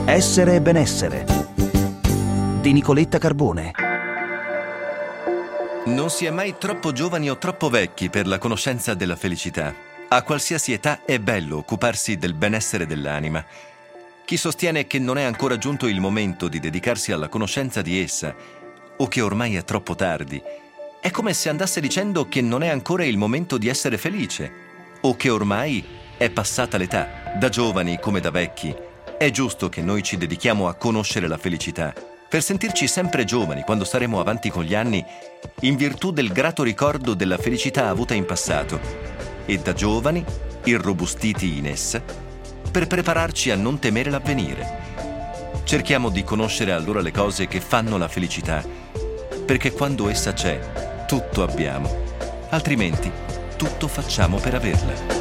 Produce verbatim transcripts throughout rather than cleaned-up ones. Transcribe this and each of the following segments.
Essere e benessere di Nicoletta Carbone. Non si è mai troppo giovani o troppo vecchi per la conoscenza della felicità. A qualsiasi età è bello occuparsi del benessere dell'anima. Chi sostiene che non è ancora giunto il momento di dedicarsi alla conoscenza di essa, o che ormai è troppo tardi, è come se andasse dicendo che non è ancora il momento di essere felice, o che ormai è passata l'età, da giovani come da vecchi. È giusto che noi ci dedichiamo a conoscere la felicità, per sentirci sempre giovani quando saremo avanti con gli anni, in virtù del grato ricordo della felicità avuta in passato, e da giovani, irrobustiti in essa, per prepararci a non temere l'avvenire. Cerchiamo di conoscere allora le cose che fanno la felicità, perché quando essa c'è, tutto abbiamo, altrimenti tutto facciamo per averla.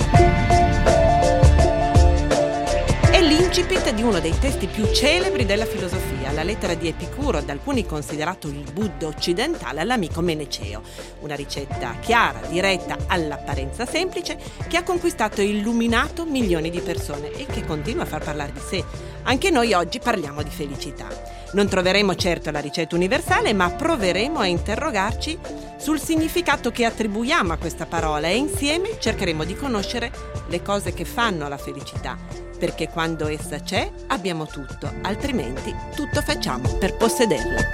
È l'incipit di uno dei testi più celebri della filosofia, la lettera di Epicuro, da alcuni considerato il Buddha occidentale, all'amico Meneceo. Una ricetta chiara, diretta, all'apparenza semplice, che ha conquistato e illuminato milioni di persone e che continua a far parlare di sé. Anche noi oggi parliamo di felicità. Non troveremo certo la ricetta universale, ma proveremo a interrogarci sul significato che attribuiamo a questa parola e insieme cercheremo di conoscere le cose che fanno la felicità, perché quando essa c'è abbiamo tutto, altrimenti tutto facciamo per possederla.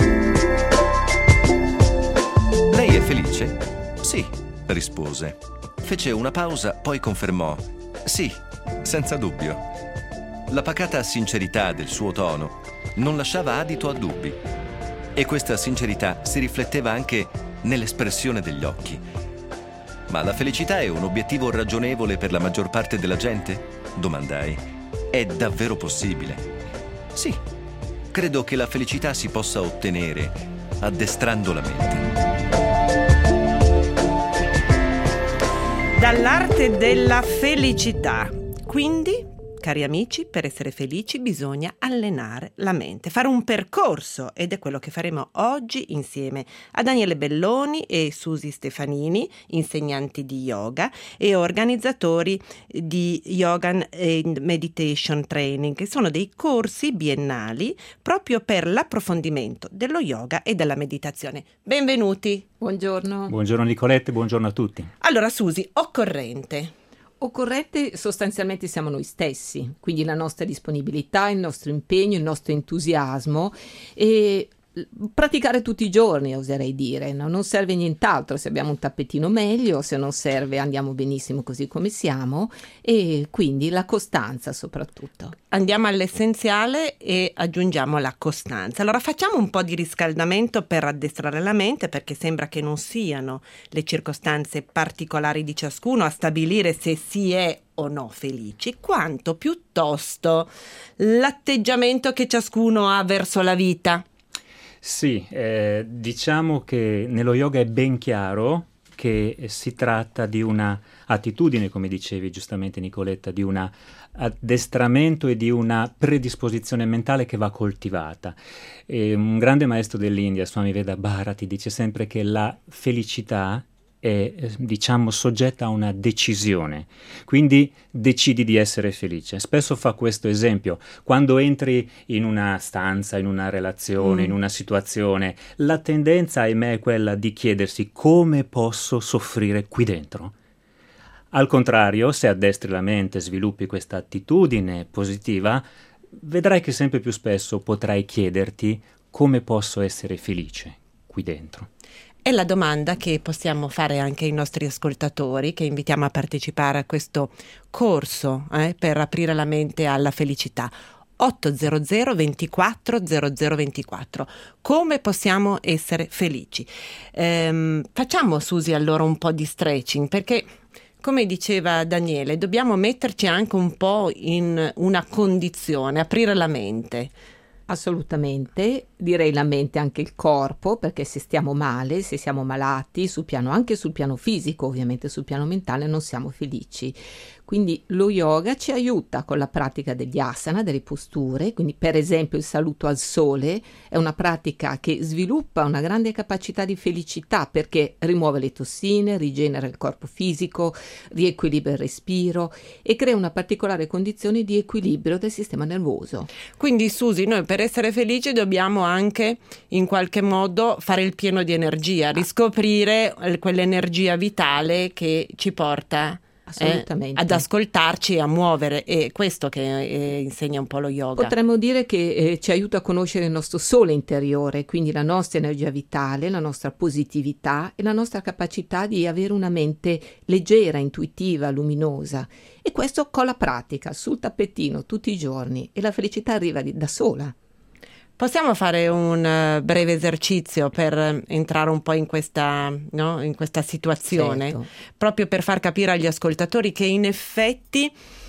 Lei è felice? Sì, rispose. Fece una pausa, poi confermò. Sì, senza dubbio. La pacata sincerità del suo tono non lasciava adito a dubbi, e questa sincerità si rifletteva anche nell'espressione degli occhi. Ma la felicità è un obiettivo ragionevole per la maggior parte della gente? Domandai. È davvero possibile? Sì, credo che la felicità si possa ottenere addestrando la mente. Dall'arte della felicità. Quindi, cari amici, per essere felici bisogna allenare la mente, fare un percorso, ed è quello che faremo oggi insieme a Daniele Belloni e Susi Stefanini, insegnanti di yoga e organizzatori di Yoga and Meditation Training, che sono dei corsi biennali proprio per l'approfondimento dello yoga e della meditazione. Benvenuti. Buongiorno. Buongiorno Nicolette, buongiorno a tutti. Allora Susi, occorrente. Occorrente sostanzialmente siamo noi stessi, quindi la nostra disponibilità, il nostro impegno, il nostro entusiasmo, e praticare tutti i giorni, oserei dire. No? Non serve nient'altro, se abbiamo un tappetino meglio, se non serve andiamo benissimo così come siamo, e quindi la costanza soprattutto. Andiamo all'essenziale e aggiungiamo la costanza. Allora facciamo un po' di riscaldamento per addestrare la mente, perché sembra che non siano le circostanze particolari di ciascuno a stabilire se si è o no felici, quanto piuttosto l'atteggiamento che ciascuno ha verso la vita. Sì, eh, diciamo che nello yoga è ben chiaro che si tratta di una attitudine, come dicevi giustamente Nicoletta, di un addestramento e di una predisposizione mentale che va coltivata. E un grande maestro dell'India, Swami Veda Bharati, dice sempre che la felicità è, diciamo, soggetta a una decisione, quindi decidi di essere felice. Spesso fa questo esempio: quando entri in una stanza, in una relazione, mm. in una situazione, la tendenza, ahimè, è quella di chiedersi come posso soffrire qui dentro. Al contrario, se addestri la mente, sviluppi questa attitudine positiva, vedrai che sempre più spesso potrai chiederti come posso essere felice qui dentro. È la domanda che possiamo fare anche ai nostri ascoltatori, che invitiamo a partecipare a questo corso eh, per aprire la mente alla felicità. otto zero zero ventiquattro zero zero ventiquattro. Come possiamo essere felici? Ehm, facciamo, Susi, allora un po' di stretching, perché come diceva Daniele, dobbiamo metterci anche un po' in una condizione, aprire la mente. Assolutamente. direi la mente, anche il corpo, perché se stiamo male, se siamo malati, sul piano, anche sul piano fisico, ovviamente sul piano mentale, non siamo felici. Quindi lo yoga ci aiuta con la pratica degli asana, delle posture, quindi per esempio il saluto al sole è una pratica che sviluppa una grande capacità di felicità perché rimuove le tossine, rigenera il corpo fisico, riequilibra il respiro e crea una particolare condizione di equilibrio del sistema nervoso. Quindi Susi, noi per essere felici dobbiamo anche in qualche modo fare il pieno di energia, riscoprire quell'energia vitale che ci porta Assolutamente. Eh, ad ascoltarci e a muovere, e questo che eh, insegna un po' lo yoga. Potremmo dire che eh, ci aiuta a conoscere il nostro sole interiore, quindi la nostra energia vitale, la nostra positività e la nostra capacità di avere una mente leggera, intuitiva, luminosa, e questo con la pratica sul tappetino tutti i giorni, e la felicità arriva di, da sola. Possiamo fare un uh, breve esercizio per uh, entrare un po' in questa, no? in questa situazione, Certo. Proprio per far capire agli ascoltatori che in effetti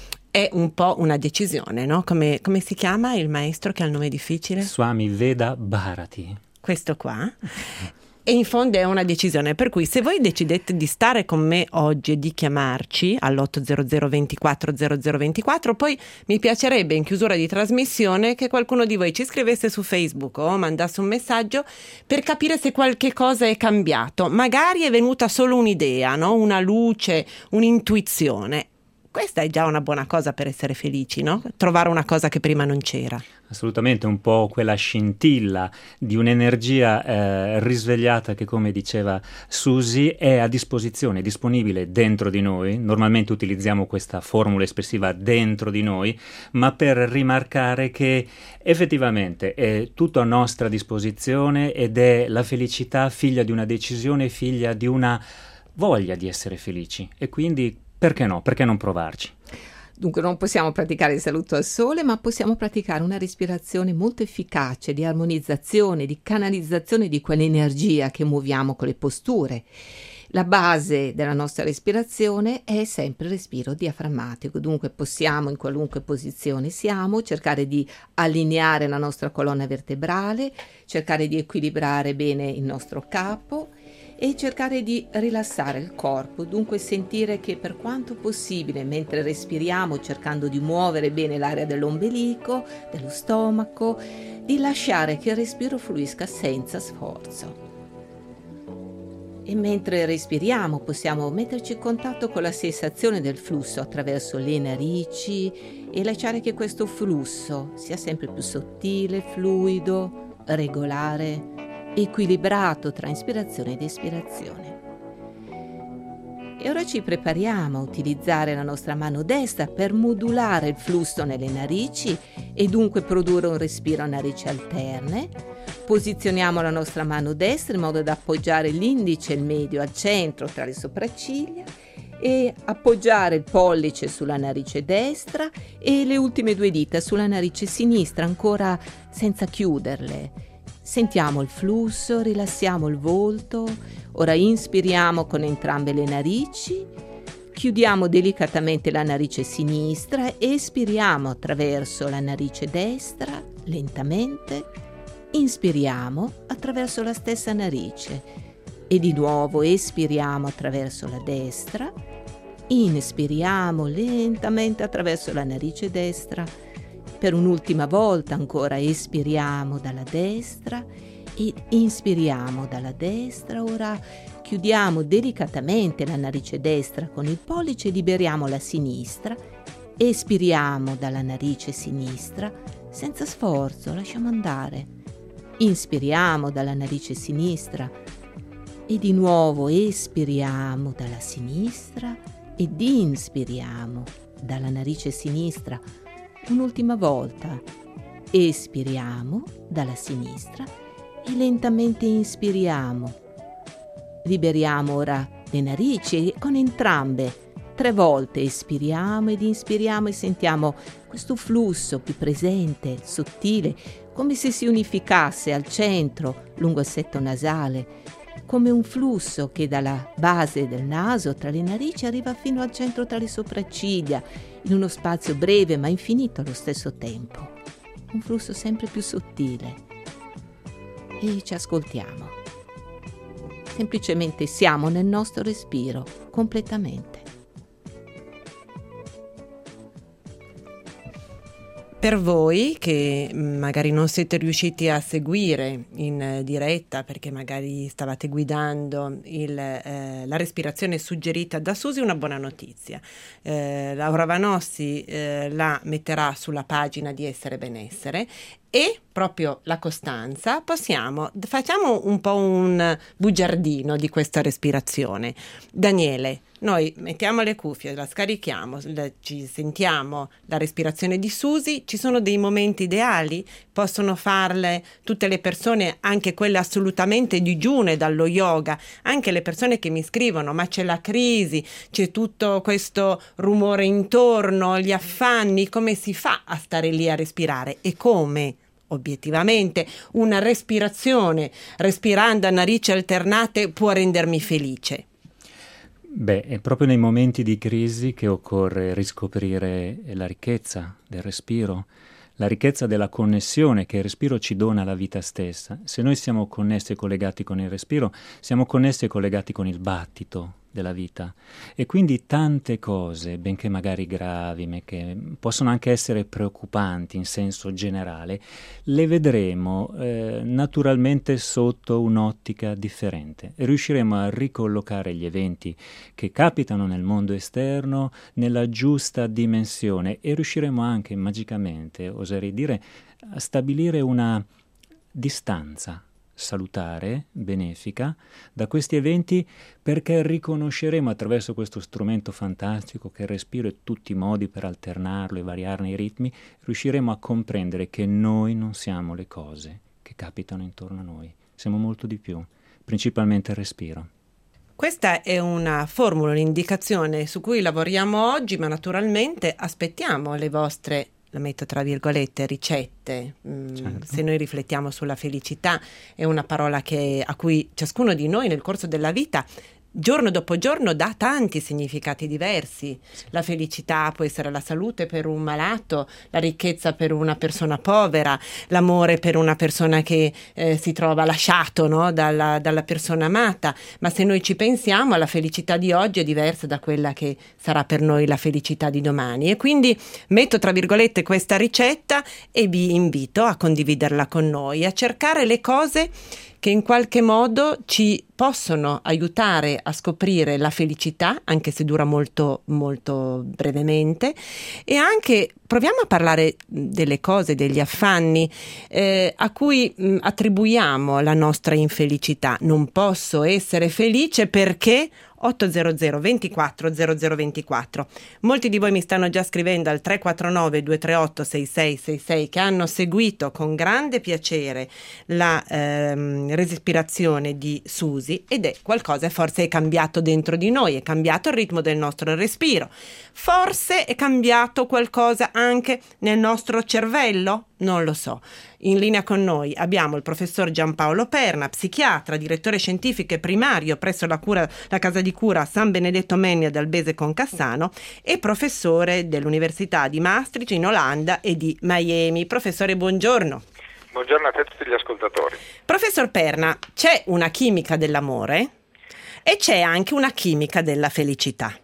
è un po' una decisione, no? Come, come si chiama il maestro che ha il nome difficile? Swami Veda Bharati. Questo qua. E in fondo è una decisione, per cui se voi decidete di stare con me oggi e di chiamarci all'otto zero zero ventiquattro zero zero ventiquattro, poi mi piacerebbe in chiusura di trasmissione che qualcuno di voi ci scrivesse su Facebook o mandasse un messaggio per capire se qualche cosa è cambiato. Magari è venuta solo un'idea, no? Una luce, un'intuizione. Questa è già una buona cosa per essere felici, no? Trovare una cosa che prima non c'era. Assolutamente, un po' quella scintilla di un'energia eh, risvegliata che, come diceva Susi, è a disposizione, disponibile dentro di noi. Normalmente utilizziamo questa formula espressiva dentro di noi, ma per rimarcare che effettivamente è tutto a nostra disposizione ed è la felicità figlia di una decisione, figlia di una voglia di essere felici, e quindi perché no? Perché non provarci? Dunque non possiamo praticare il saluto al sole, ma possiamo praticare una respirazione molto efficace di armonizzazione, di canalizzazione di quell'energia che muoviamo con le posture. La base della nostra respirazione è sempre il respiro diaframmatico, dunque possiamo in qualunque posizione siamo cercare di allineare la nostra colonna vertebrale, cercare di equilibrare bene il nostro capo e cercare di rilassare il corpo, dunque sentire che per quanto possibile mentre respiriamo, cercando di muovere bene l'area dell'ombelico, dello stomaco, di lasciare che il respiro fluisca senza sforzo. E mentre respiriamo possiamo metterci in contatto con la sensazione del flusso attraverso le narici e lasciare che questo flusso sia sempre più sottile, fluido, regolare, equilibrato tra ispirazione ed espirazione. E ora ci prepariamo a utilizzare la nostra mano destra per modulare il flusso nelle narici e dunque produrre un respiro a narici alterne. Posizioniamo la nostra mano destra in modo da appoggiare l'indice e il medio al centro tra le sopracciglia e appoggiare il pollice sulla narice destra e le ultime due dita sulla narice sinistra, ancora senza chiuderle. Sentiamo il flusso, rilassiamo il volto. Ora inspiriamo con entrambe le narici, chiudiamo delicatamente la narice sinistra, espiriamo attraverso la narice destra, lentamente, inspiriamo attraverso la stessa narice e di nuovo espiriamo attraverso la destra, inspiriamo lentamente attraverso la narice destra. Per un'ultima volta ancora espiriamo dalla destra e inspiriamo dalla destra. Ora chiudiamo delicatamente la narice destra con il pollice e liberiamo la sinistra. Espiriamo dalla narice sinistra senza sforzo, lasciamo andare. Inspiriamo dalla narice sinistra e di nuovo espiriamo dalla sinistra ed inspiriamo dalla narice sinistra. Un'ultima volta, espiriamo dalla sinistra e lentamente inspiriamo. Liberiamo ora le narici e con entrambe tre volte espiriamo ed inspiriamo e sentiamo questo flusso più presente, sottile, come se si unificasse al centro, lungo il setto nasale, come un flusso che dalla base del naso tra le narici arriva fino al centro tra le sopracciglia, in uno spazio breve ma infinito allo stesso tempo. Un flusso sempre più sottile. e ci ascoltiamo. Semplicemente siamo nel nostro respiro, completamente. Per voi che magari non siete riusciti a seguire in diretta perché magari stavate guidando il, eh, la respirazione suggerita da Susi, una buona notizia. Eh, Laura Vanossi eh, la metterà sulla pagina di Essere Benessere e proprio la costanza, possiamo, facciamo un po' un bugiardino di questa respirazione. Daniele, noi mettiamo le cuffie, la scarichiamo, la, ci sentiamo la respirazione di Susi. Ci sono dei momenti ideali? Possono farle tutte le persone, anche quelle assolutamente digiune dallo yoga, anche le persone che mi scrivono ma c'è la crisi, c'è tutto questo rumore intorno, gli affanni, come si fa a stare lì a respirare e come? Obiettivamente una respirazione respirando a narici alternate può rendermi felice. Beh, è proprio nei momenti di crisi che occorre riscoprire la ricchezza del respiro, la ricchezza della connessione che il respiro ci dona alla vita stessa. Se noi siamo connessi e collegati con il respiro, siamo connessi e collegati con il battito della vita, e quindi tante cose, benché magari gravi, ma che possono anche essere preoccupanti in senso generale, le vedremo eh, naturalmente sotto un'ottica differente e riusciremo a ricollocare gli eventi che capitano nel mondo esterno nella giusta dimensione e riusciremo anche magicamente, oserei dire, a stabilire una distanza salutare, benefica, da questi eventi, perché riconosceremo attraverso questo strumento fantastico che è il respiro e tutti i modi per alternarlo e variarne i ritmi, riusciremo a comprendere che noi non siamo le cose che capitano intorno a noi, siamo molto di più, principalmente il respiro. Questa è una formula, un'indicazione su cui lavoriamo oggi, ma naturalmente aspettiamo le vostre, la metto tra virgolette, ricette. Mm, certo. Se noi riflettiamo sulla felicità, è una parola che, a cui ciascuno di noi nel corso della vita giorno dopo giorno dà tanti significati diversi. La felicità può essere la salute per un malato, la ricchezza per una persona povera, l'amore per una persona che eh, si trova lasciato, no? dalla, dalla persona amata. Ma se noi ci pensiamo, la felicità di oggi è diversa da quella che sarà per noi la felicità di domani. E quindi metto tra virgolette questa ricetta e vi invito a condividerla con noi, a cercare le cose che in qualche modo ci possono aiutare a scoprire la felicità, anche se dura molto molto brevemente, e anche proviamo a parlare delle cose, degli affanni eh, a cui mh, attribuiamo la nostra infelicità. Non posso essere felice perché otto zero zero ventiquattro zero zero ventiquattro. Molti di voi mi stanno già scrivendo al tre quattro nove due tre otto sei sei sei sei che hanno seguito con grande piacere la ehm, respirazione di Susi, ed è qualcosa, forse è cambiato dentro di noi, è cambiato il ritmo del nostro respiro, forse è cambiato qualcosa anche nel nostro cervello, non lo so. In linea con noi abbiamo il professor Giampaolo Perna, psichiatra, direttore scientifico e primario presso la, cura, la casa di cura San Benedetto Meni ad Albese con Cassano e professore dell'Università di Maastricht in Olanda e di Miami. Professore, buongiorno. Buongiorno a te e a tutti gli ascoltatori. Professor Perna, c'è una chimica dell'amore e c'è anche una chimica della felicità.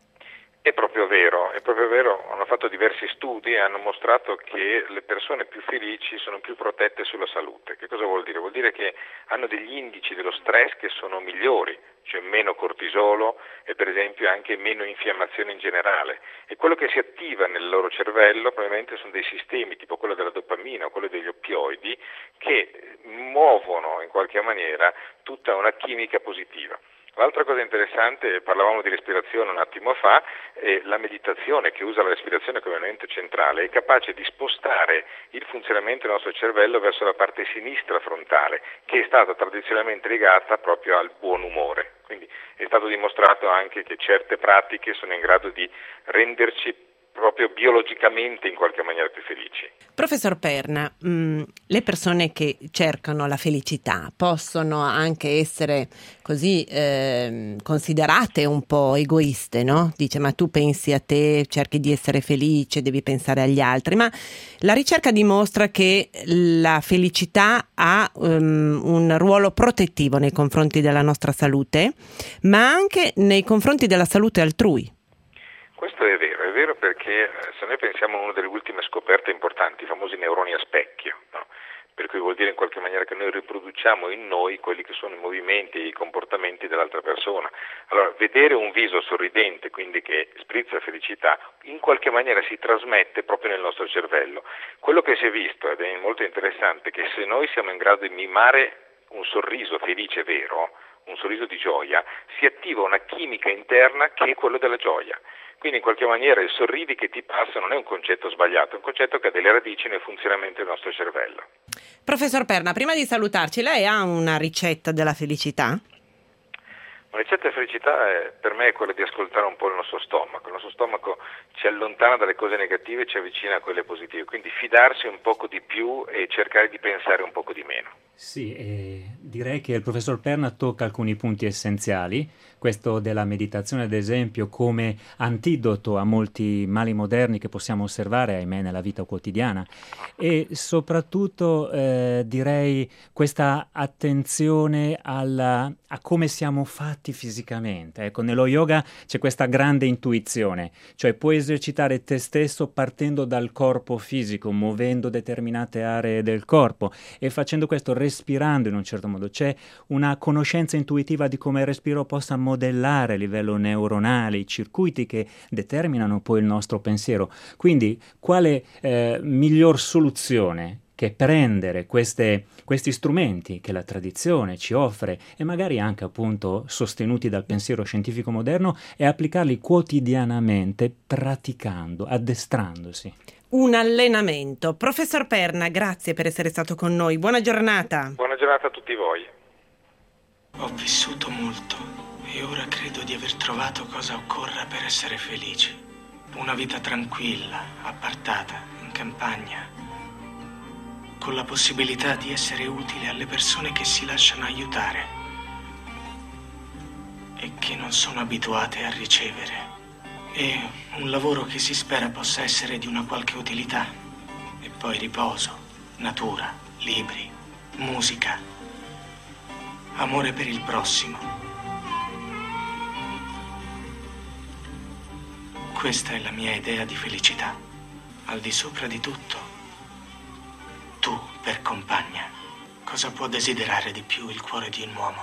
È proprio vero, è proprio vero, hanno fatto diversi studi e hanno mostrato che le persone più felici sono più protette sulla salute. Che cosa vuol dire? Vuol dire che hanno degli indici dello stress che sono migliori, cioè meno cortisolo e per esempio anche meno infiammazione in generale. E quello che si attiva nel loro cervello probabilmente sono dei sistemi tipo quello della dopamina o quello degli oppioidi che muovono in qualche maniera tutta una chimica positiva. L'altra cosa interessante, parlavamo di respirazione un attimo fa, è la meditazione che usa la respirazione come elemento centrale, è capace di spostare il funzionamento del nostro cervello verso la parte sinistra frontale, che è stata tradizionalmente legata proprio al buon umore. Quindi è stato dimostrato anche che certe pratiche sono in grado di renderci proprio biologicamente in qualche maniera più felici. Professor Perna, mh, le persone che cercano la felicità possono anche essere così eh, considerate un po' egoiste, no? Dice, ma tu pensi a te, cerchi di essere felice, devi pensare agli altri, ma la ricerca dimostra che la felicità ha um, un ruolo protettivo nei confronti della nostra salute, ma anche nei confronti della salute altrui. Questo è vero, è vero perché se noi pensiamo a una delle ultime scoperte importanti, i famosi neuroni a specchio, no? Per cui vuol dire in qualche maniera che noi riproduciamo in noi quelli che sono i movimenti e i comportamenti dell'altra persona. Allora, vedere un viso sorridente, quindi che sprizza felicità, in qualche maniera si trasmette proprio nel nostro cervello. Quello che si è visto, ed è molto interessante, è che se noi siamo in grado di mimare un sorriso felice vero, un sorriso di gioia, si attiva una chimica interna che è quello della gioia. Quindi in qualche maniera il sorridi che ti passa non è un concetto sbagliato, è un concetto che ha delle radici nel funzionamento del nostro cervello. Professor Perna, prima di salutarci, lei ha una ricetta della felicità? Una ricetta di felicità è, per me è quella di ascoltare un po' il nostro stomaco. Il nostro stomaco ci allontana dalle cose negative e ci avvicina a quelle positive, quindi fidarsi un poco di più e cercare di pensare un poco di meno. Sì, eh, direi che il professor Perna tocca alcuni punti essenziali, questo della meditazione ad esempio come antidoto a molti mali moderni che possiamo osservare, ahimè, nella vita quotidiana, e soprattutto eh, direi questa attenzione alla, a come siamo fatti fisicamente. Ecco, nello yoga c'è questa grande intuizione, cioè puoi esercitare te stesso partendo dal corpo fisico, muovendo determinate aree del corpo e facendo questo respirando in un certo modo. C'è una conoscenza intuitiva di come il respiro possa modellare a livello neuronale i circuiti che determinano poi il nostro pensiero. Quindi quale eh, miglior soluzione che prendere queste, questi strumenti che la tradizione ci offre e magari anche appunto sostenuti dal pensiero scientifico moderno e applicarli quotidianamente praticando, addestrandosi. Un allenamento. Professor Perna, grazie per essere stato con noi. Buona giornata. Buona giornata a tutti voi. Ho vissuto molto e ora credo di aver trovato cosa occorra per essere felice. Una vita tranquilla, appartata, in campagna, con la possibilità di essere utile alle persone che si lasciano aiutare e che non sono abituate a ricevere. E un lavoro che si spera possa essere di una qualche utilità. E poi riposo, natura, libri, musica, amore per il prossimo. Questa è la mia idea di felicità. Al di sopra di tutto, tu per compagna. Cosa può desiderare di più il cuore di un uomo?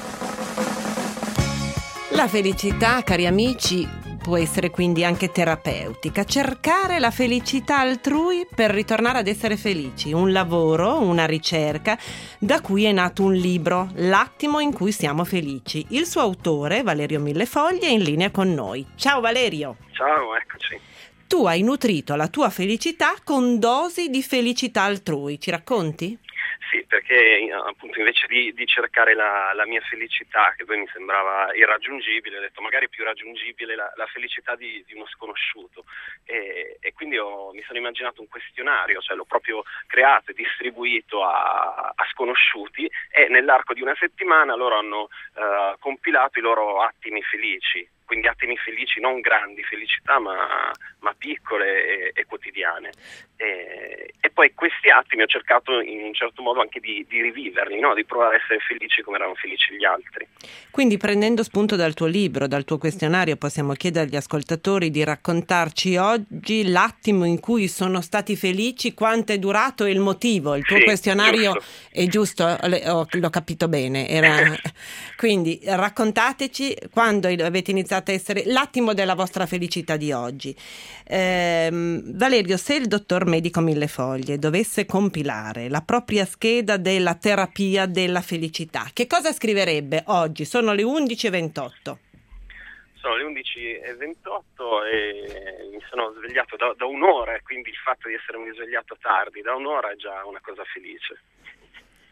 La felicità, cari amici, può essere quindi anche terapeutica. Cercare la felicità altrui per ritornare ad essere felici. Un lavoro, una ricerca, da cui è nato un libro, L'attimo in cui siamo felici. Il suo autore, Valerio Millefoglie, è in linea con noi. Ciao Valerio. Ciao, eccoci. Tu hai nutrito la tua felicità con dosi di felicità altrui. Ci racconti? Sì, perché appunto invece di, di cercare la, la mia felicità, che poi mi sembrava irraggiungibile, ho detto magari più raggiungibile la, la felicità di, di uno sconosciuto e, e quindi ho, mi sono immaginato un questionario, cioè l'ho proprio creato e distribuito a, a sconosciuti e nell'arco di una settimana loro hanno uh, compilato i loro attimi felici. Quindi attimi felici, non grandi felicità, ma, ma piccole e, e quotidiane. E, e poi questi attimi ho cercato in un certo modo anche di, di riviverli, no? Di provare a essere felici come erano felici gli altri. Quindi prendendo spunto dal tuo libro, dal tuo questionario, possiamo chiedere agli ascoltatori di raccontarci oggi l'attimo in cui sono stati felici, quanto è durato e il motivo. Il tuo sì, questionario giusto. È giusto? L'ho, l'ho capito bene. Era... Quindi raccontateci quando avete iniziato a essere l'attimo della vostra felicità di oggi. Ehm, Valerio, se il dottor medico Millefoglie dovesse compilare la propria scheda della terapia della felicità, che cosa scriverebbe oggi? Sono le undici e ventotto. Sono le undici e ventotto e mi sono svegliato da, da un'ora, e quindi il fatto di essermi svegliato tardi da un'ora è già una cosa felice.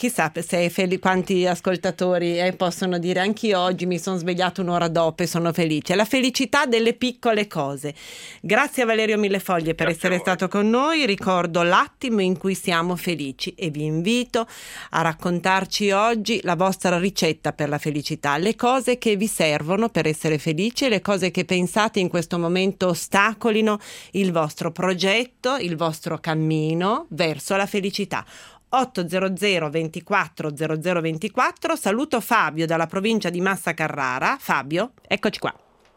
chissà se fel- quanti ascoltatori eh, possono dire anch'io oggi mi sono svegliato un'ora dopo e sono felice. La felicità delle piccole cose. Grazie a Valerio Millefoglie per Grazie essere stato con noi. Ricordo l'attimo in cui siamo felici e vi invito a raccontarci oggi la vostra ricetta per la felicità, le cose che vi servono per essere felici e le cose che pensate in questo momento ostacolino il vostro progetto, il vostro cammino verso la felicità. otto zero zero ventiquattro zero zero ventiquattro. Saluto Fabio dalla provincia di Massa Carrara. Fabio, eccoci qua.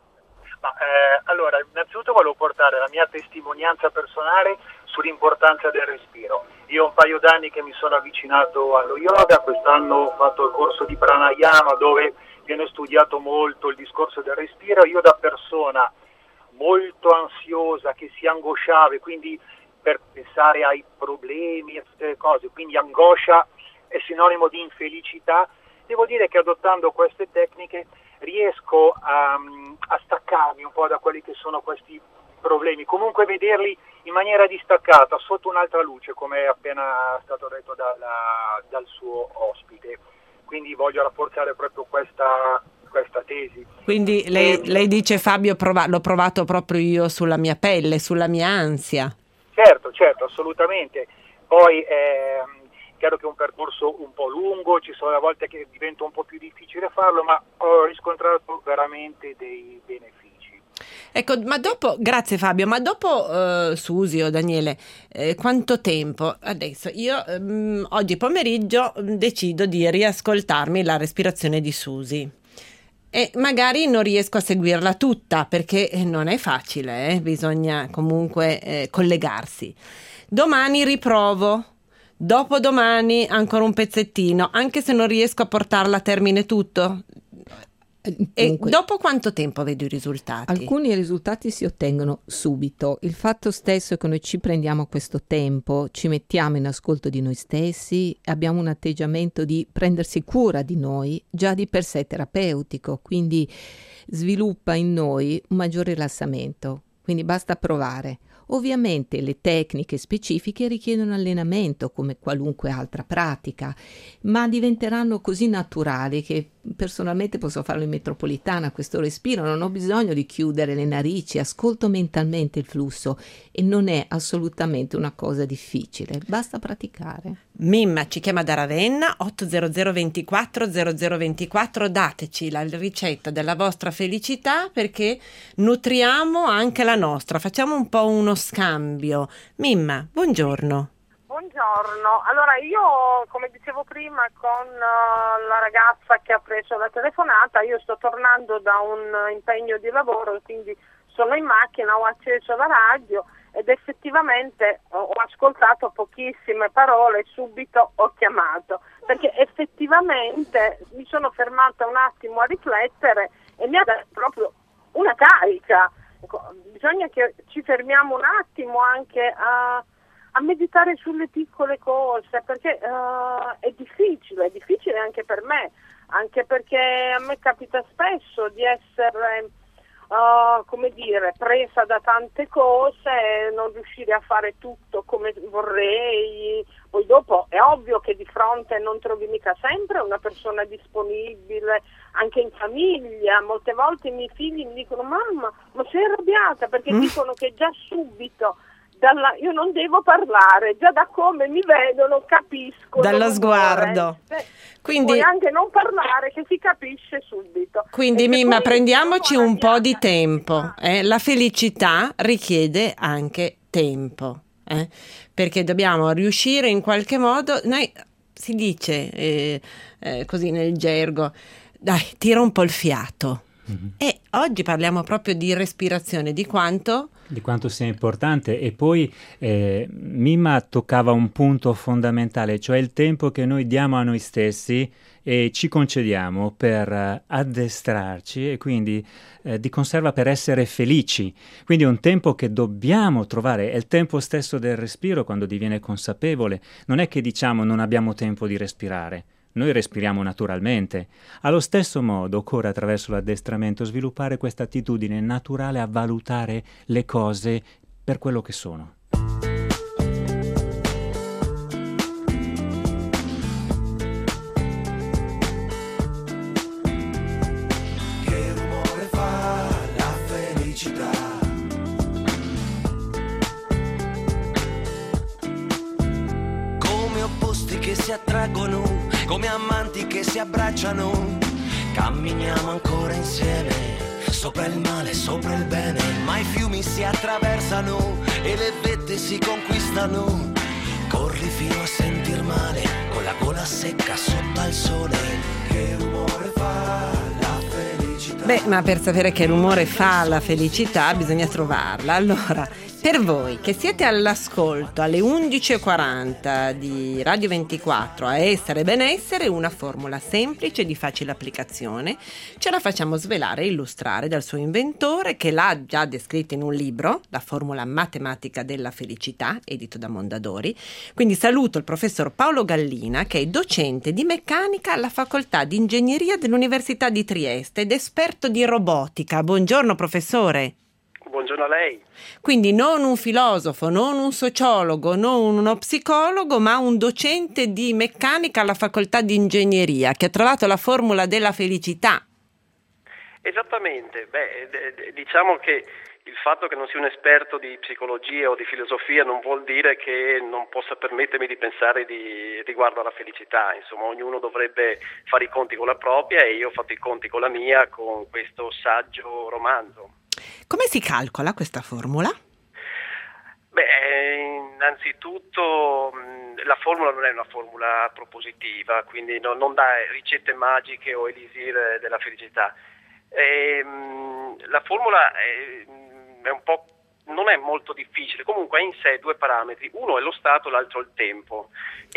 Ma, eh, allora, innanzitutto volevo portare la mia testimonianza personale sull'importanza del respiro. Io ho un paio d'anni che mi sono avvicinato allo yoga, quest'anno ho fatto il corso di pranayama dove viene studiato molto il discorso del respiro. Io da persona molto ansiosa, che si angosciava e quindi per pensare ai problemi e tutte le cose, quindi angoscia è sinonimo di infelicità. Devo dire che adottando queste tecniche riesco a, a staccarmi un po' da quelli che sono questi problemi, comunque vederli in maniera distaccata, sotto un'altra luce, come è appena stato detto dalla, dal suo ospite. Quindi voglio rafforzare proprio questa, questa tesi. Quindi lei, lei dice, Fabio, prova, l'ho provato proprio io sulla mia pelle, sulla mia ansia. Certo, certo, assolutamente. Poi è chiaro che è un percorso un po' lungo, ci sono a volte che diventa un po' più difficile farlo, ma ho riscontrato veramente dei benefici. Ecco, ma dopo, grazie Fabio, ma dopo uh, Susi o Daniele, eh, quanto tempo? Adesso io um, oggi pomeriggio decido di riascoltarmi la respirazione di Susi. E magari non riesco a seguirla tutta perché non è facile, eh? Bisogna comunque eh, collegarsi. Domani riprovo, dopodomani ancora un pezzettino, anche se non riesco a portarla a termine tutto. E Dunque, dopo quanto tempo vedo i risultati? alcuni risultati si ottengono subito. Il fatto stesso che noi ci prendiamo questo tempo, ci mettiamo in ascolto di noi stessi, abbiamo un atteggiamento di prendersi cura di noi, già di per sé terapeutico, quindi sviluppa in noi un maggiore rilassamento. Quindi basta provare. Ovviamente le tecniche specifiche richiedono allenamento come qualunque altra pratica, ma diventeranno così naturali che personalmente posso farlo in metropolitana, questo respiro, non ho bisogno di chiudere le narici, ascolto mentalmente il flusso e non è assolutamente una cosa difficile, basta praticare. Mimma ci chiama da Ravenna, otto zero zero ventiquattro zero zero ventiquattro, dateci la ricetta della vostra felicità perché nutriamo anche la nostra, facciamo un po' uno scambio. Mimma, buongiorno. Buongiorno, allora io come dicevo prima con uh, la ragazza che ha preso la telefonata, io sto tornando da un impegno di lavoro, quindi sono in macchina, ho acceso la radio ed effettivamente ho ascoltato pochissime parole, subito ho chiamato, perché effettivamente mi sono fermata un attimo a riflettere e mi ha dato proprio una carica. Ecco, bisogna che ci fermiamo un attimo anche a, a meditare sulle piccole cose, perché uh, è difficile, è difficile anche per me, anche perché a me capita spesso di essere Uh, come dire, presa da tante cose, non riuscire a fare tutto come vorrei. Poi dopo è ovvio che di fronte non trovi mica sempre una persona disponibile, anche in famiglia. Molte volte i miei figli mi dicono: mamma, ma sei arrabbiata? Perché mm. dicono che già subito dalla, io non devo parlare, già da come mi vedono capisco dallo sguardo. Eh, quindi puoi anche non parlare, che si capisce subito. Quindi Mimma, prendiamoci un po' di tempo, eh? La felicità richiede anche tempo, eh? Perché dobbiamo riuscire in qualche modo, noi si dice eh, eh, così nel gergo, dai, tira un po' il fiato. Mm-hmm. E oggi parliamo proprio di respirazione, di quanto di quanto sia importante. E poi eh, Mimma toccava un punto fondamentale, cioè il tempo che noi diamo a noi stessi e ci concediamo per uh, addestrarci e quindi eh, di conserva per essere felici. Quindi è un tempo che dobbiamo trovare, è il tempo stesso del respiro quando diviene consapevole. Non è che diciamo non abbiamo tempo di respirare. Noi respiriamo naturalmente. Allo stesso modo occorre attraverso l'addestramento sviluppare questa attitudine naturale a valutare le cose per quello che sono. si attraggono, come amanti che si abbracciano. Camminiamo ancora insieme, sopra il male, sopra il bene, ma i fiumi si attraversano e le vette si conquistano. Corri fino a sentir male, con la gola secca sotto al sole. Che rumore fa la felicità? Beh, ma per sapere che rumore fa la felicità bisogna trovarla. Allora, per voi che siete all'ascolto alle undici e quaranta di Radio ventiquattro a Essere Benessere, una formula semplice di facile applicazione, ce la facciamo svelare e illustrare dal suo inventore, che l'ha già descritta in un libro, La formula matematica della felicità, edito da Mondadori. Quindi saluto il professor Paolo Gallina, che è docente di meccanica alla facoltà di ingegneria dell'Università di Trieste ed esperto di robotica. Buongiorno professore. Buongiorno a lei. Quindi non un filosofo, non un sociologo, non uno psicologo, ma un docente di meccanica alla facoltà di ingegneria che ha trovato la formula della felicità. Esattamente. Beh, d- d- diciamo che il fatto che non sia un esperto di psicologia o di filosofia non vuol dire che non possa permettermi di pensare di, riguardo alla felicità. Insomma, ognuno dovrebbe fare i conti con la propria e io ho fatto i conti con la mia con questo saggio romanzo. Come si calcola questa formula? Beh, innanzitutto la formula non è una formula propositiva, quindi non, non dà ricette magiche o elisir della felicità. E, la formula è, è un po', non è molto difficile, comunque ha in sé due parametri, uno è lo stato, l'altro il tempo.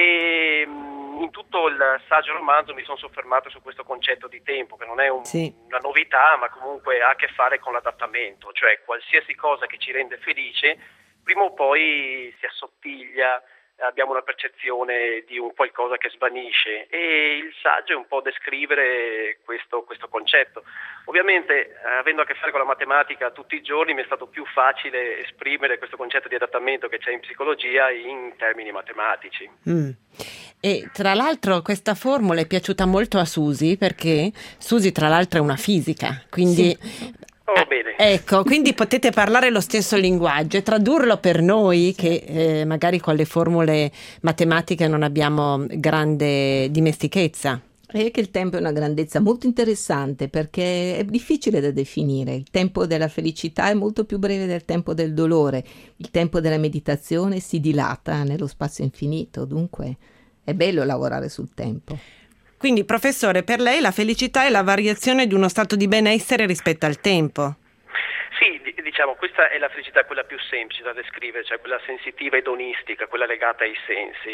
E in tutto il saggio romanzo mi sono soffermato su questo concetto di tempo, che non è un, sì. una novità, ma comunque ha a che fare con l'adattamento, cioè qualsiasi cosa che ci rende felice prima o poi si assottiglia, abbiamo una percezione di un qualcosa che svanisce, e il saggio è un po' descrivere questo, questo concetto. Ovviamente, avendo a che fare con la matematica tutti i giorni, mi è stato più facile esprimere questo concetto di adattamento che c'è in psicologia in termini matematici. Mm. E tra l'altro questa formula è piaciuta molto a Susi, perché Susi tra l'altro è una fisica, quindi... Sì. Oh, bene. Ecco, quindi potete parlare lo stesso linguaggio e tradurlo per noi che eh, magari con le formule matematiche non abbiamo grande dimestichezza. E che il tempo è una grandezza molto interessante, perché è difficile da definire. Il tempo della felicità è molto più breve del tempo del dolore. Il tempo della meditazione si dilata nello spazio infinito, dunque è bello lavorare sul tempo. Quindi, professore, per lei la felicità è la variazione di uno stato di benessere rispetto al tempo? Sì, diciamo, questa è la felicità quella più semplice da descrivere, cioè quella sensitiva edonistica, quella legata ai sensi.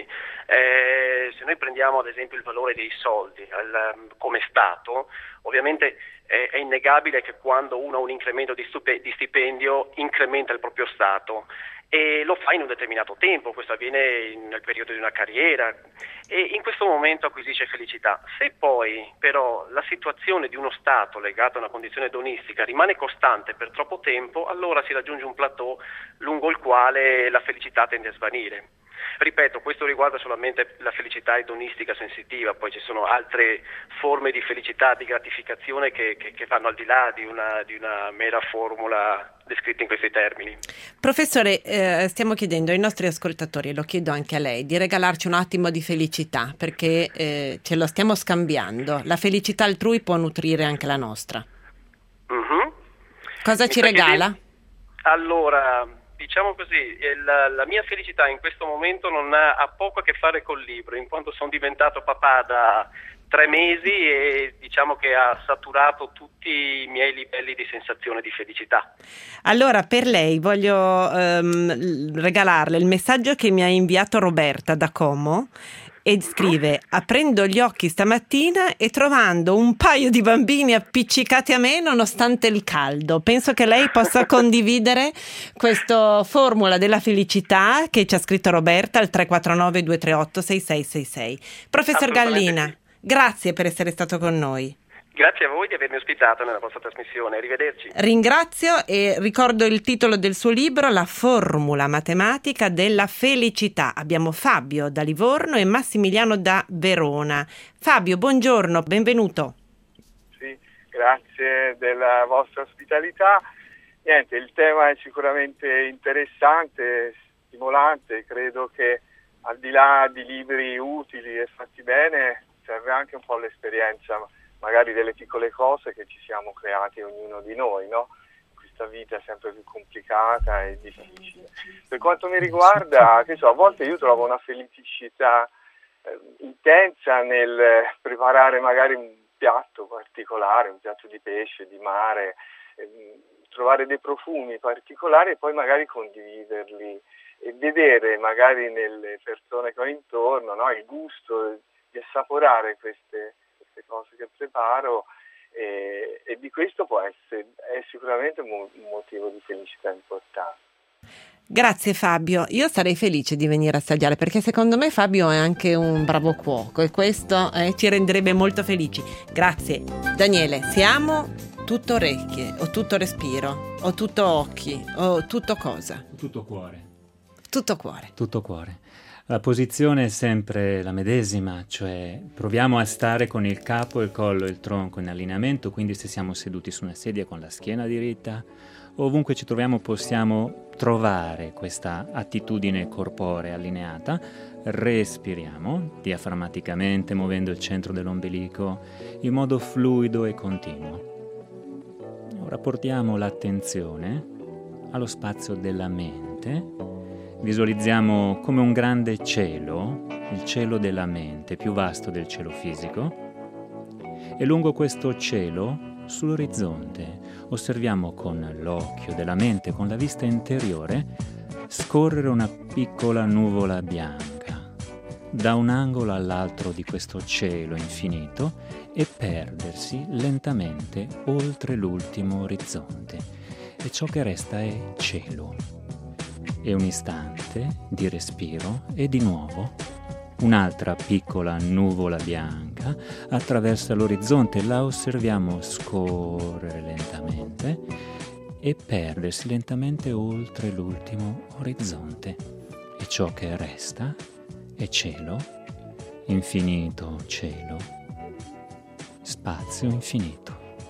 Eh, se noi prendiamo ad esempio il valore dei soldi al, come stato, ovviamente è, è innegabile che quando uno ha un incremento di, stupe, di stipendio incrementa il proprio stato, e lo fa in un determinato tempo, questo avviene in, nel periodo di una carriera, e in questo momento acquisisce felicità. Se poi però la situazione di uno stato legato a una condizione edonistica rimane costante per troppo tempo, allora si raggiunge un plateau lungo il quale la felicità tende a svanire. Ripeto, questo riguarda solamente la felicità edonistica sensitiva, poi ci sono altre forme di felicità, di gratificazione che, che, che vanno al di là di una, di una mera formula descritta in questi termini. Professore, eh, stiamo chiedendo ai nostri ascoltatori, e lo chiedo anche a lei, di regalarci un attimo di felicità, perché eh, ce lo stiamo scambiando. La felicità altrui può nutrire anche la nostra. Mm-hmm. Cosa Mi ci sta regala? chiedendo? Allora, diciamo così, la, la mia felicità in questo momento non ha, ha poco a che fare col libro, in quanto sono diventato papà da tre mesi e diciamo che ha saturato tutti i miei livelli di sensazione di felicità. Allora, per lei voglio ehm, regalarle il messaggio che mi ha inviato Roberta da Como, e scrive: aprendo gli occhi stamattina e trovando un paio di bambini appiccicati a me nonostante il caldo. Penso che lei possa condividere questa formula della felicità che ci ha scritto Roberta al tre quattro nove due tre otto sei sei sei sei. Professor Gallina, sì. Grazie per essere stato con noi. Grazie a voi di avermi ospitato nella vostra trasmissione, arrivederci. Ringrazio e ricordo il titolo del suo libro, La formula matematica della felicità. Abbiamo Fabio da Livorno e Massimiliano da Verona. Fabio, buongiorno, benvenuto. Sì, grazie della vostra ospitalità. Niente, il tema è sicuramente interessante, stimolante, credo che al di là di libri utili e fatti bene, serve anche un po' l'esperienza, magari delle piccole cose che ci siamo creati ognuno di noi, no? Questa vita è sempre più complicata e difficile. Per quanto mi riguarda, che so, a volte io trovo una felicità eh, intensa nel preparare magari un piatto particolare, un piatto di pesce, di mare, eh, trovare dei profumi particolari e poi magari condividerli e vedere magari nelle persone che ho intorno, no, il gusto di assaporare queste, queste cose che preparo e, e di questo può essere è sicuramente un, un motivo di felicità importante. Grazie Fabio, io sarei felice di venire a assaggiare perché secondo me Fabio è anche un bravo cuoco e questo eh, ci renderebbe molto felici. Grazie. Daniele, siamo tutto orecchie o tutto respiro o tutto occhi o tutto cosa? Tutto cuore. Tutto cuore. Tutto cuore. La posizione è sempre la medesima, cioè proviamo a stare con il capo, il collo e il tronco in allineamento, quindi se siamo seduti su una sedia con la schiena diritta, ovunque ci troviamo possiamo trovare questa attitudine corporea allineata. Respiriamo diaframmaticamente muovendo il centro dell'ombelico in modo fluido e continuo. Ora portiamo l'attenzione allo spazio della mente. Visualizziamo come un grande cielo, il cielo della mente, più vasto del cielo fisico, e lungo questo cielo, sull'orizzonte, osserviamo con l'occhio della mente, con la vista interiore, scorrere una piccola nuvola bianca, da un angolo all'altro di questo cielo infinito e perdersi lentamente oltre l'ultimo orizzonte. E ciò che resta è cielo. E un istante di respiro e di nuovo un'altra piccola nuvola bianca attraversa l'orizzonte, la osserviamo scorrere lentamente e perdersi lentamente oltre l'ultimo orizzonte. E ciò che resta è cielo, infinito cielo, spazio infinito.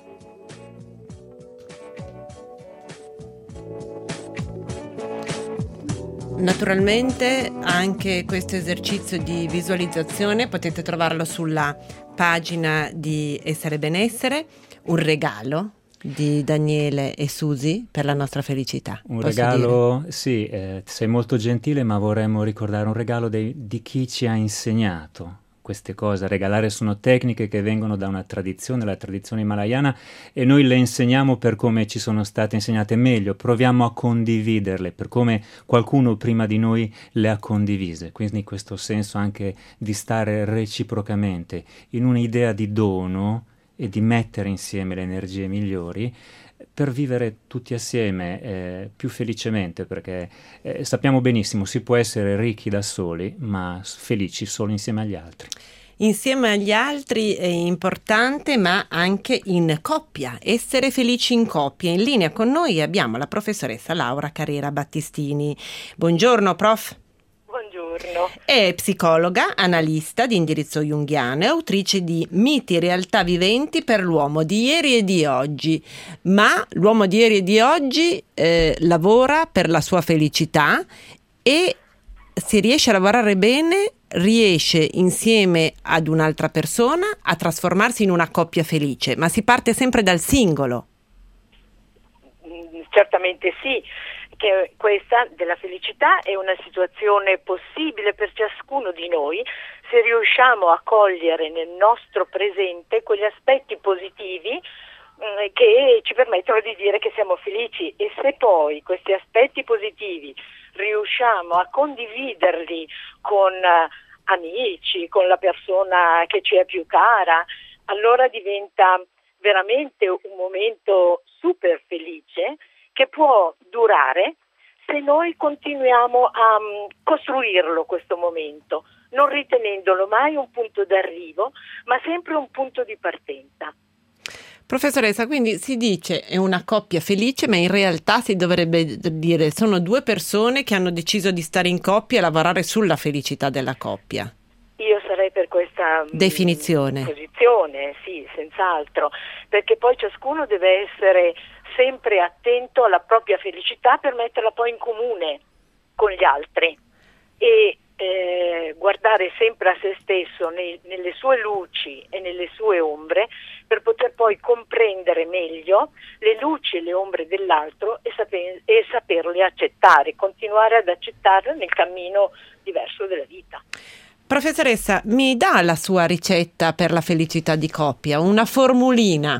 Naturalmente anche questo esercizio di visualizzazione potete trovarlo sulla pagina di Essere Benessere, un regalo di Daniele e Susi per la nostra felicità. Un Posso regalo, dire? sì, eh, sei molto gentile, ma vorremmo ricordare un regalo dei, di chi ci ha insegnato queste cose. Regalare sono tecniche che vengono da una tradizione, la tradizione himalayana, e noi le insegniamo per come ci sono state insegnate meglio, proviamo a condividerle per come qualcuno prima di noi le ha condivise, quindi in questo senso anche di stare reciprocamente in un'idea di dono e di mettere insieme le energie migliori per vivere tutti assieme eh, più felicemente, perché eh, sappiamo benissimo si può essere ricchi da soli ma felici solo insieme agli altri. Insieme agli altri è importante, ma anche in coppia, essere felici in coppia. In linea con noi abbiamo la professoressa Laura Carrera Battistini. Buongiorno prof. Buongiorno. È psicologa, analista di indirizzo junghiano e autrice di Miti, realtà viventi per l'uomo di ieri e di oggi. Ma l'uomo di ieri e di oggi eh, lavora per la sua felicità e se riesce a lavorare bene riesce insieme ad un'altra persona a trasformarsi in una coppia felice, ma si parte sempre dal singolo. Certamente sì, che questa della felicità è una situazione possibile per ciascuno di noi se riusciamo a cogliere nel nostro presente quegli aspetti positivi mh, che ci permettono di dire che siamo felici, e se poi questi aspetti positivi riusciamo a condividerli con uh, amici, con la persona che ci è più cara, allora diventa veramente un momento super felice che può durare se noi continuiamo a um, costruirlo questo momento, non ritenendolo mai un punto d'arrivo, ma sempre un punto di partenza. Professoressa, quindi si dice è una coppia felice, ma in realtà si dovrebbe dire sono due persone che hanno deciso di stare in coppia e lavorare sulla felicità della coppia. Io sarei per questa definizione. Mh, posizione, sì, senz'altro, perché poi ciascuno deve essere sempre attento alla propria felicità per metterla poi in comune con gli altri, e eh, guardare sempre a se stesso nei, nelle sue luci e nelle sue ombre, per poter poi comprendere meglio le luci e le ombre dell'altro e, saper, e saperle accettare, continuare ad accettarle nel cammino diverso della vita. Professoressa, mi dà la sua ricetta per la felicità di coppia, una formulina?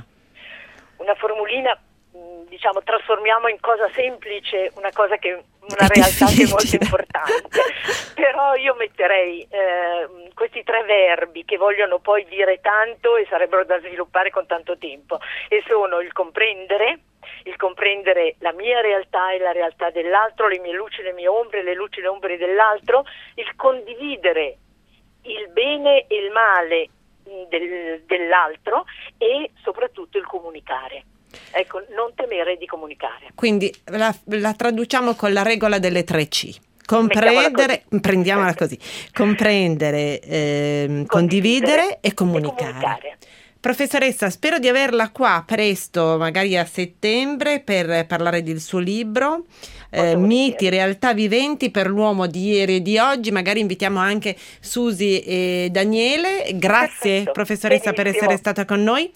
Una formulina, diciamo, trasformiamo in cosa semplice una cosa che una realtà che è molto importante, però io metterei eh, questi tre verbi che vogliono poi dire tanto e sarebbero da sviluppare con tanto tempo, e sono il comprendere, il comprendere la mia realtà e la realtà dell'altro, le mie luci, le mie ombre, le luci e le ombre dell'altro, il condividere il bene e il male del, dell'altro, e soprattutto il comunicare. Ecco, non temere di comunicare. Quindi la, la traduciamo con la regola delle tre C. Comprendere, così. prendiamola così, comprendere, eh, condividere, condividere e comunicare. e comunicare. Professoressa, spero di averla qua presto, magari a settembre, per parlare del suo libro, eh, Miti, realtà viventi per l'uomo di ieri e di oggi. Magari invitiamo anche Susi e Daniele. Grazie, perfetto. Professoressa, benissimo, per essere stata con noi.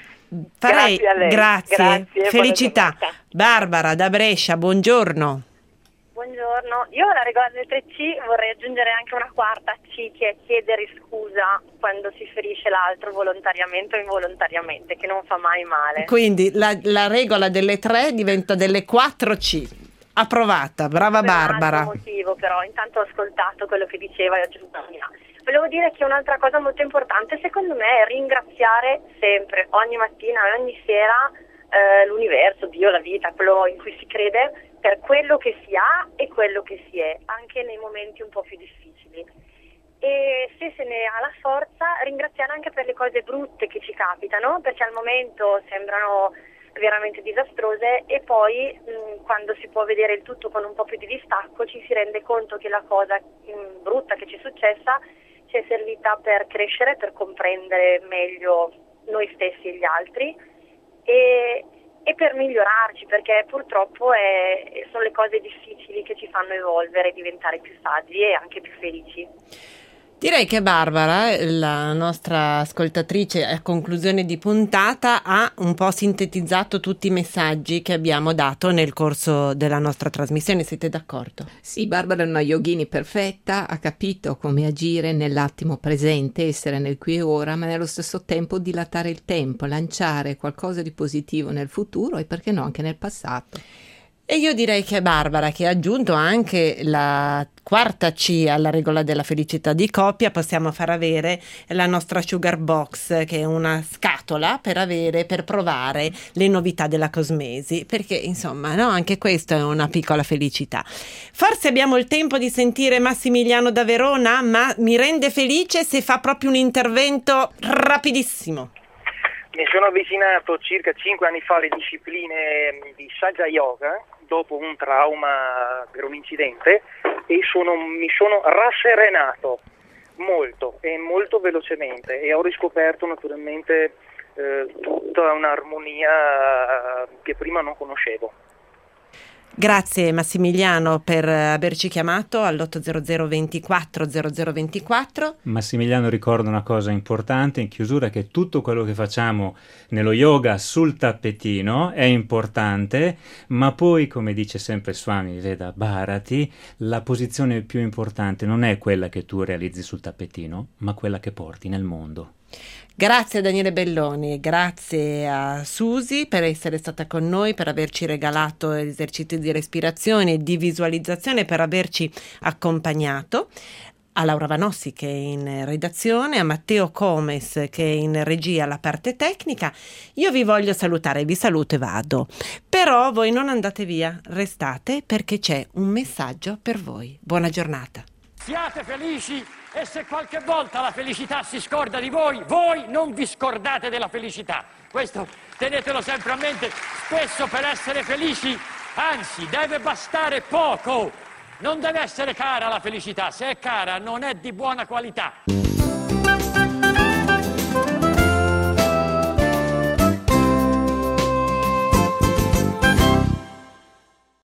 Farei, grazie a lei. Grazie, grazie felicità. Barbara da Brescia, buongiorno. Buongiorno, io alla regola delle tre C vorrei aggiungere anche una quarta C, che è chiedere scusa quando si ferisce l'altro volontariamente o involontariamente, che non fa mai male. Quindi la, la regola delle tre diventa delle quattro C. Approvata, brava per Barbara. Un altro motivo, però, intanto ho ascoltato quello che diceva e aggiungo la mia. Volevo dire che un'altra cosa molto importante secondo me è ringraziare sempre, ogni mattina e ogni sera, eh, l'universo, Dio, la vita, quello in cui si crede, per quello che si ha e quello che si è, anche nei momenti un po' più difficili. E se se ne ha la forza, ringraziare anche per le cose brutte che ci capitano, perché al momento sembrano veramente disastrose, e poi mh, quando si può vedere il tutto con un po' più di distacco, ci si rende conto che la cosa mh, brutta che ci è successa ci è servita per crescere, per comprendere meglio noi stessi e gli altri, e, e per migliorarci, perché purtroppo è, sono le cose difficili che ci fanno evolvere, diventare più saggi e anche più felici. Direi che Barbara, la nostra ascoltatrice a conclusione di puntata, ha un po' sintetizzato tutti i messaggi che abbiamo dato nel corso della nostra trasmissione. Siete d'accordo? Sì, Barbara è una yogini perfetta, ha capito come agire nell'attimo presente, essere nel qui e ora, ma nello stesso tempo dilatare il tempo, lanciare qualcosa di positivo nel futuro e perché no anche nel passato. E io direi che è Barbara che ha aggiunto anche la quarta C alla regola della felicità di coppia. Possiamo far avere la nostra Sugar Box, che è una scatola per avere, per provare le novità della cosmesi, perché insomma, no, anche questo è una piccola felicità. Forse abbiamo il tempo di sentire Massimiliano da Verona, ma mi rende felice se fa proprio un intervento rapidissimo. Mi sono avvicinato circa cinque anni fa alle discipline di Saja Yoga dopo un trauma per un incidente, e sono, mi sono rasserenato molto e molto velocemente, e ho riscoperto naturalmente eh, tutta un'armonia che prima non conoscevo. Grazie Massimiliano per averci chiamato all'otto zero zero ventiquattro zero zero ventiquattro. Massimiliano ricorda una cosa importante in chiusura, che tutto quello che facciamo nello yoga sul tappetino è importante, ma poi, come dice sempre Swami Veda Bharati, la posizione più importante non è quella che tu realizzi sul tappetino, ma quella che porti nel mondo. Grazie a Daniele Belloni, grazie a Susi per essere stata con noi, per averci regalato esercizi di respirazione e di visualizzazione, per averci accompagnato, a Laura Vanossi che è in redazione, a Matteo Comes che è in regia alla parte tecnica. Io vi voglio salutare, vi saluto e vado, però voi non andate via, restate perché c'è un messaggio per voi. Buona giornata. Siate felici, e se qualche volta la felicità si scorda di voi, voi non vi scordate della felicità. Questo tenetelo sempre a mente. Spesso per essere felici, anzi, deve bastare poco. Non deve essere cara la felicità. Se è cara, non è di buona qualità.